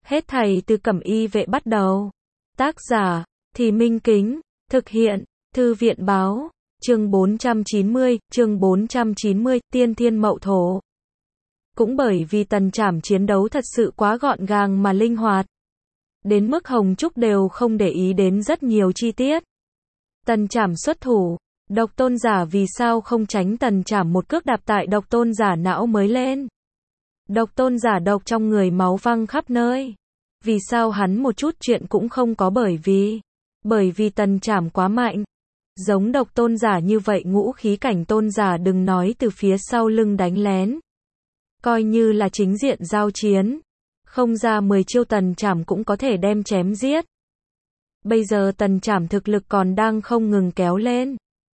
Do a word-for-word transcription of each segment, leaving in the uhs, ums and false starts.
Hết thảy từ Cẩm Y Vệ bắt đầu. Tác giả, Thì Minh Kính, thực hiện, Thư viện Báo, chương bốn trăm chín mươi, chương bốn trăm chín mươi, Tiên Thiên Mậu Thổ. Cũng bởi vì Tần Trảm chiến đấu thật sự quá gọn gàng mà linh hoạt. Đến mức Hồng Trúc đều không để ý đến rất nhiều chi tiết. Tần Trảm xuất thủ, Độc Tôn Giả vì sao không tránh Tần Trảm một cước đạp tại Độc Tôn Giả não mới lên. Độc Tôn Giả độc trong người máu văng khắp nơi. Vì sao hắn một chút chuyện cũng không có bởi vì. Bởi vì Tần Trảm quá mạnh. Giống Độc Tôn Giả như vậy ngũ khí cảnh tôn giả đừng nói từ phía sau lưng đánh lén. Coi như là chính diện giao chiến. Không ra mười chiêu Tần Trảm cũng có thể đem chém giết. Bây giờ Tần Trảm thực lực còn đang không ngừng kéo lên.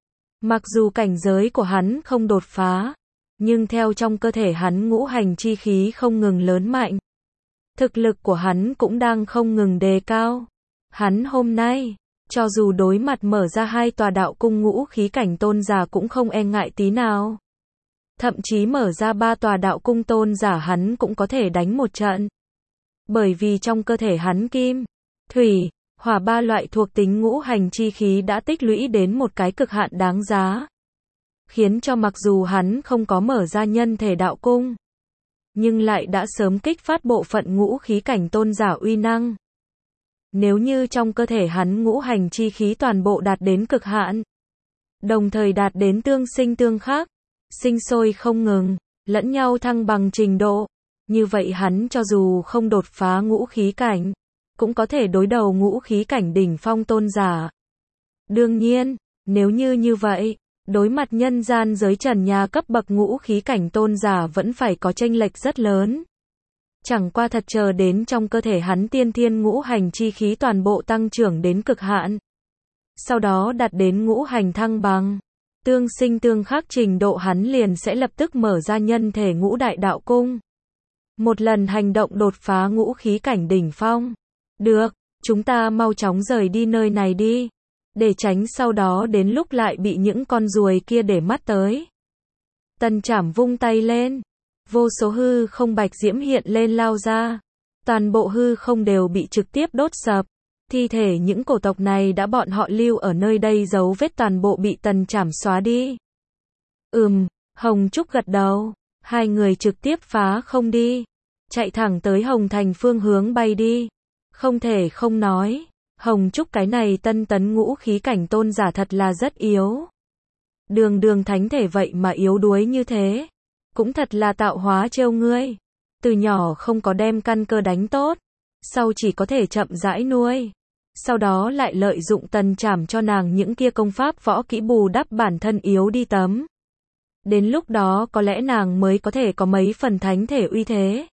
Mặc dù cảnh giới của hắn không đột phá. Nhưng theo trong cơ thể hắn ngũ hành chi khí không ngừng lớn mạnh. Thực lực của hắn cũng đang không ngừng đề cao. Hắn hôm nay, cho dù đối mặt mở ra hai tòa đạo cung ngũ khí cảnh tôn giả cũng không e ngại tí nào. Thậm chí mở ra ba tòa đạo cung tôn giả hắn cũng có thể đánh một trận. Bởi vì trong cơ thể hắn kim, thủy, hỏa ba loại thuộc tính ngũ hành chi khí đã tích lũy đến một cái cực hạn đáng giá. Khiến cho mặc dù hắn không có mở ra nhân thể đạo cung, nhưng lại đã sớm kích phát bộ phận ngũ khí cảnh tôn giả uy năng. Nếu như trong cơ thể hắn ngũ hành chi khí toàn bộ đạt đến cực hạn, đồng thời đạt đến tương sinh tương khắc, sinh sôi không ngừng, lẫn nhau thăng bằng trình độ, như vậy hắn cho dù không đột phá ngũ khí cảnh, cũng có thể đối đầu ngũ khí cảnh đỉnh phong tôn giả. Đương nhiên, nếu như như vậy, đối mặt nhân gian giới trần nhà cấp bậc ngũ khí cảnh tôn giả vẫn phải có chênh lệch rất lớn. Chẳng qua thật chờ đến trong cơ thể hắn tiên thiên ngũ hành chi khí toàn bộ tăng trưởng đến cực hạn. Sau đó đạt đến ngũ hành thăng bằng, tương sinh tương khắc trình độ hắn liền sẽ lập tức mở ra nhân thể ngũ đại đạo cung. Một lần hành động đột phá ngũ khí cảnh đỉnh phong. Được, chúng ta mau chóng rời đi nơi này đi. Để tránh sau đó đến lúc lại bị những con ruồi kia để mắt tới. Tần Trảm vung tay lên. Vô số hư không bạch diễm hiện lên lao ra. Toàn bộ hư không đều bị trực tiếp đốt sập. Thi thể những cổ tộc này đã bọn họ lưu ở nơi đây dấu vết toàn bộ bị Tần Trảm xóa đi. Ừm, Hồng Trúc gật đầu. Hai người trực tiếp phá không đi. Chạy thẳng tới Hồng Thành phương hướng bay đi. Không thể không nói. Hồng Trúc cái này tân tấn ngũ khí cảnh tôn giả thật là rất yếu. Đường đường thánh thể vậy mà yếu đuối như thế. Cũng thật là tạo hóa trêu ngươi. Từ nhỏ không có đem căn cơ đánh tốt. Sau chỉ có thể chậm rãi nuôi. Sau đó lại lợi dụng Tần Trảm cho nàng những kia công pháp võ kỹ bù đắp bản thân yếu đi tấm. Đến lúc đó có lẽ nàng mới có thể có mấy phần thánh thể uy thế.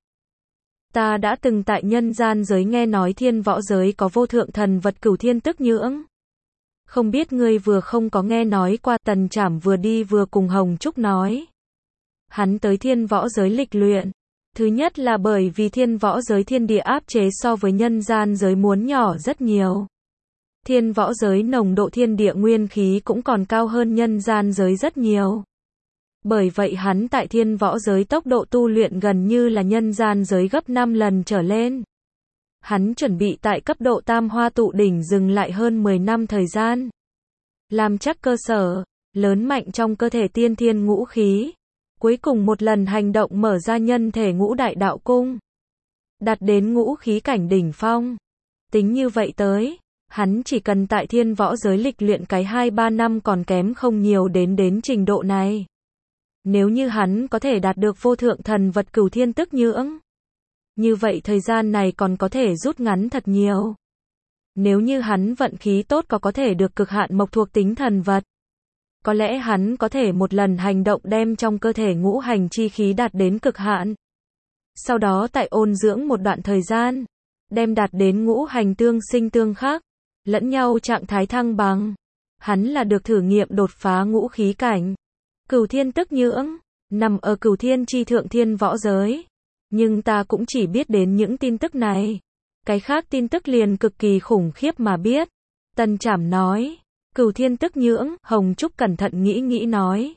Ta đã từng tại nhân gian giới nghe nói thiên võ giới có vô thượng thần vật Cửu Thiên Tức Nhưỡng. Không biết ngươi vừa không có nghe nói qua. Tần Trảm vừa đi vừa cùng Hồng Trúc nói. Hắn tới thiên võ giới lịch luyện. Thứ nhất là bởi vì thiên võ giới thiên địa áp chế so với nhân gian giới muốn nhỏ rất nhiều. Thiên võ giới nồng độ thiên địa nguyên khí cũng còn cao hơn nhân gian giới rất nhiều. Bởi vậy hắn tại thiên võ giới tốc độ tu luyện gần như là nhân gian giới gấp năm lần trở lên. Hắn chuẩn bị tại cấp độ tam hoa tụ đỉnh dừng lại hơn mười năm thời gian. Làm chắc cơ sở, lớn mạnh trong cơ thể tiên thiên ngũ khí. Cuối cùng một lần hành động mở ra nhân thể ngũ đại đạo cung. Đạt đến ngũ khí cảnh đỉnh phong. Tính như vậy tới, hắn chỉ cần tại thiên võ giới lịch luyện cái hai ba năm còn kém không nhiều đến đến trình độ này. Nếu như hắn có thể đạt được vô thượng thần vật Cửu Thiên Tức Nhưỡng, như vậy thời gian này còn có thể rút ngắn thật nhiều. Nếu như hắn vận khí tốt có có thể được cực hạn mộc thuộc tính thần vật, có lẽ hắn có thể một lần hành động đem trong cơ thể ngũ hành chi khí đạt đến cực hạn. Sau đó tại ôn dưỡng một đoạn thời gian, đem đạt đến ngũ hành tương sinh tương khắc, lẫn nhau trạng thái thăng bằng. Hắn là được thử nghiệm đột phá ngũ khí cảnh. Cửu Thiên Tức Nhưỡng, nằm ở Cửu Thiên chi thượng thiên võ giới. Nhưng ta cũng chỉ biết đến những tin tức này. Cái khác tin tức liền cực kỳ khủng khiếp mà biết. Tần Trảm nói. Cửu Thiên Tức Nhưỡng, Hồng Trúc cẩn thận nghĩ nghĩ nói.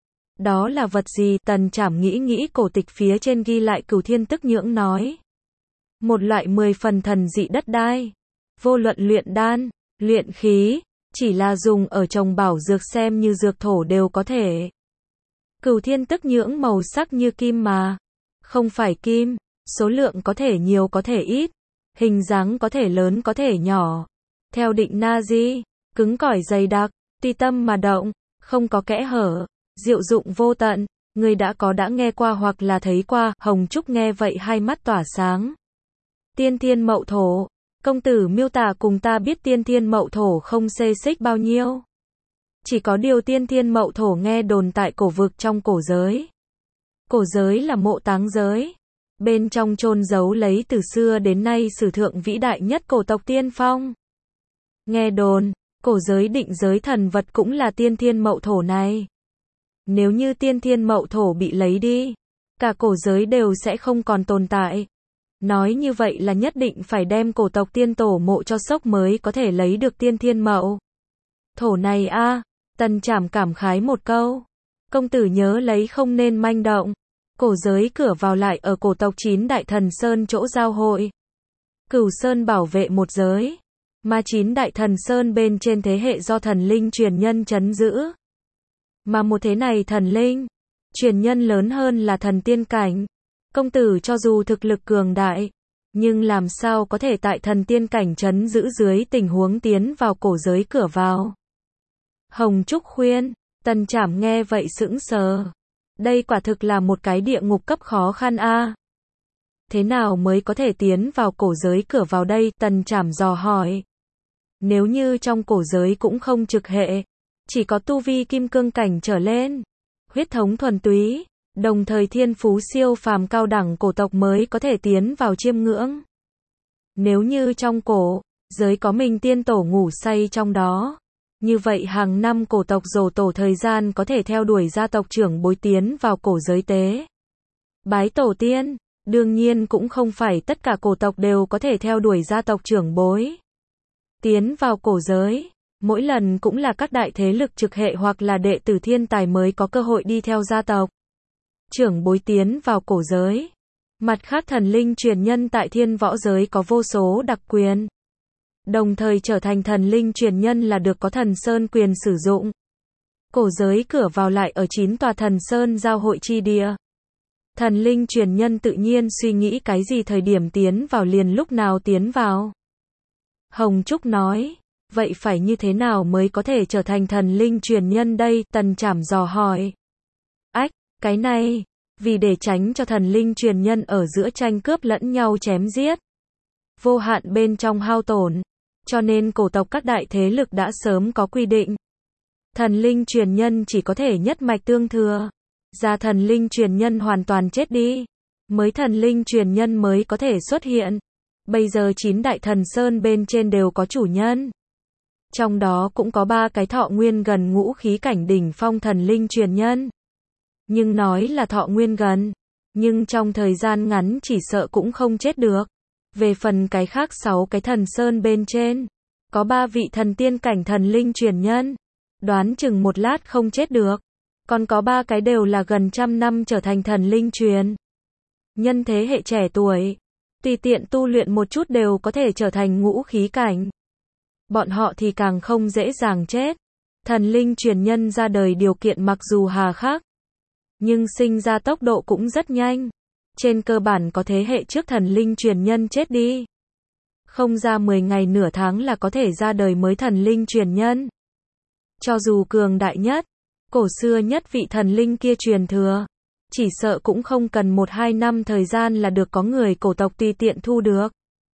Đó là vật gì? Tần Trảm nghĩ nghĩ cổ tịch phía trên ghi lại Cửu Thiên Tức Nhưỡng nói. một loại mười phần thần dị đất đai. Vô luận luyện đan, luyện khí, chỉ là dùng ở trồng bảo dược xem như dược thổ đều có thể. Cửu thiên tức nhưỡng màu sắc như kim mà, không phải kim, số lượng có thể nhiều có thể ít, hình dáng có thể lớn có thể nhỏ. Theo định Nazi, cứng cỏi dày đặc, tùy tâm mà động, không có kẽ hở, diệu dụng vô tận, người đã có đã nghe qua hoặc là thấy qua. Hồng Trúc nghe vậy hai mắt tỏa sáng. Tiên thiên mậu thổ, công tử miêu tả cùng ta biết tiên thiên mậu thổ không xê xích bao nhiêu. Chỉ có điều tiên thiên mậu thổ nghe đồn tại cổ vực trong cổ giới. Cổ giới là mộ táng giới. Bên trong chôn giấu lấy từ xưa đến nay sử thượng vĩ đại nhất cổ tộc tiên phong. Nghe đồn, cổ giới định giới thần vật cũng là tiên thiên mậu thổ này. Nếu như tiên thiên mậu thổ bị lấy đi, cả cổ giới đều sẽ không còn tồn tại. Nói như vậy là nhất định phải đem cổ tộc tiên tổ mộ cho sốc mới có thể lấy được tiên thiên mậu thổ này a. À, Tần Trảm cảm khái một câu. Công tử nhớ lấy không nên manh động. Cổ giới cửa vào lại ở cổ tộc chín đại thần sơn chỗ giao hội. Cửu sơn bảo vệ một giới, mà chín đại thần sơn bên trên thế hệ do thần linh truyền nhân trấn giữ. Mà một thế này thần linh truyền nhân lớn hơn là thần tiên cảnh. Công tử cho dù thực lực cường đại, nhưng làm sao có thể tại thần tiên cảnh trấn giữ dưới tình huống tiến vào cổ giới cửa vào. Hồng Trúc khuyên. Tần Trảm nghe vậy sững sờ. Đây quả thực là một cái địa ngục cấp khó khăn a. À. Thế nào mới có thể tiến vào cổ giới cửa vào đây? Tần Trảm dò hỏi. Nếu như trong cổ giới cũng không trực hệ, chỉ có tu vi kim cương cảnh trở lên, huyết thống thuần túy, đồng thời thiên phú siêu phàm cao đẳng cổ tộc mới có thể tiến vào chiêm ngưỡng. Nếu như trong cổ giới có mình tiên tổ ngủ say trong đó, như vậy hàng năm cổ tộc rồ tổ thời gian có thể theo đuổi gia tộc trưởng bối tiến vào cổ giới tế bái tổ tiên. Đương nhiên cũng không phải tất cả cổ tộc đều có thể theo đuổi gia tộc trưởng bối tiến vào cổ giới. Mỗi lần cũng là các đại thế lực trực hệ hoặc là đệ tử thiên tài mới có cơ hội đi theo gia tộc trưởng bối tiến vào cổ giới. Mặt khác thần linh truyền nhân tại thiên võ giới có vô số đặc quyền. Đồng thời trở thành thần linh truyền nhân là được có thần sơn quyền sử dụng. Cổ giới cửa vào lại ở chín tòa thần sơn giao hội chi địa. Thần linh truyền nhân tự nhiên suy nghĩ cái gì thời điểm tiến vào liền lúc nào tiến vào. Hồng Trúc nói, vậy phải như thế nào mới có thể trở thành thần linh truyền nhân đây? Tần Trảm dò hỏi. Ách, cái này, vì để tránh cho thần linh truyền nhân ở giữa tranh cướp lẫn nhau chém giết, vô hạn bên trong hao tổn, cho nên cổ tộc các đại thế lực đã sớm có quy định. Thần linh truyền nhân chỉ có thể nhất mạch tương thừa. Ra thần linh truyền nhân hoàn toàn chết đi, mới thần linh truyền nhân mới có thể xuất hiện. Bây giờ chín đại thần sơn bên trên đều có chủ nhân. Trong đó cũng có ba cái thọ nguyên gần ngũ khí cảnh đỉnh phong thần linh truyền nhân. Nhưng nói là thọ nguyên gần, nhưng trong thời gian ngắn chỉ sợ cũng không chết được. Về phần cái khác sáu cái thần sơn bên trên, có ba vị thần tiên cảnh thần linh truyền nhân, đoán chừng một lát không chết được. Còn có ba cái đều là gần trăm năm trở thành thần linh truyền nhân thế hệ trẻ tuổi, tùy tiện tu luyện một chút đều có thể trở thành ngũ khí cảnh. Bọn họ thì càng không dễ dàng chết. Thần linh truyền nhân ra đời điều kiện mặc dù hà khắc, nhưng sinh ra tốc độ cũng rất nhanh. Trên cơ bản có thế hệ trước thần linh truyền nhân chết đi, không ra mười ngày nửa tháng là có thể ra đời mới thần linh truyền nhân. Cho dù cường đại nhất, cổ xưa nhất vị thần linh kia truyền thừa, chỉ sợ cũng không cần một hai năm thời gian là được có người cổ tộc tùy tiện thu được.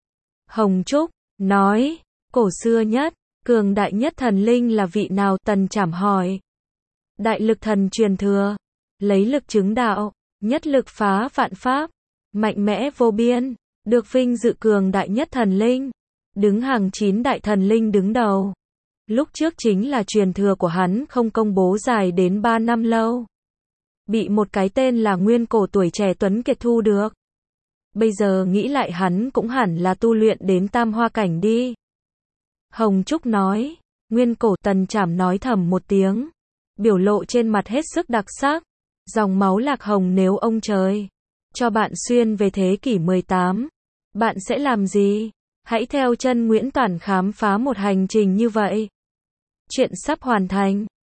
Hồng Trúc nói, cổ xưa nhất, cường đại nhất thần linh là vị nào? Tần Trảm hỏi. Đại lực thần truyền thừa, lấy lực chứng đạo, nhất lực phá vạn pháp, mạnh mẽ vô biên, được vinh dự cường đại nhất thần linh, đứng hàng chín đại thần linh đứng đầu. Lúc trước chính là truyền thừa của hắn không công bố dài đến ba năm lâu, bị một cái tên là Nguyên Cổ tuổi trẻ tuấn kiệt thu được. Bây giờ nghĩ lại hắn cũng hẳn là tu luyện đến tam hoa cảnh đi. Hồng Trúc nói. Nguyên Cổ. Tần Trảm nói thầm một tiếng, biểu lộ trên mặt hết sức đặc sắc. Dòng máu lạc hồng nếu ông trời cho bạn xuyên về thế kỷ mười tám, Bạn sẽ làm gì? Hãy theo chân Nguyễn Toản khám phá một hành trình như vậy. Chuyện sắp hoàn thành.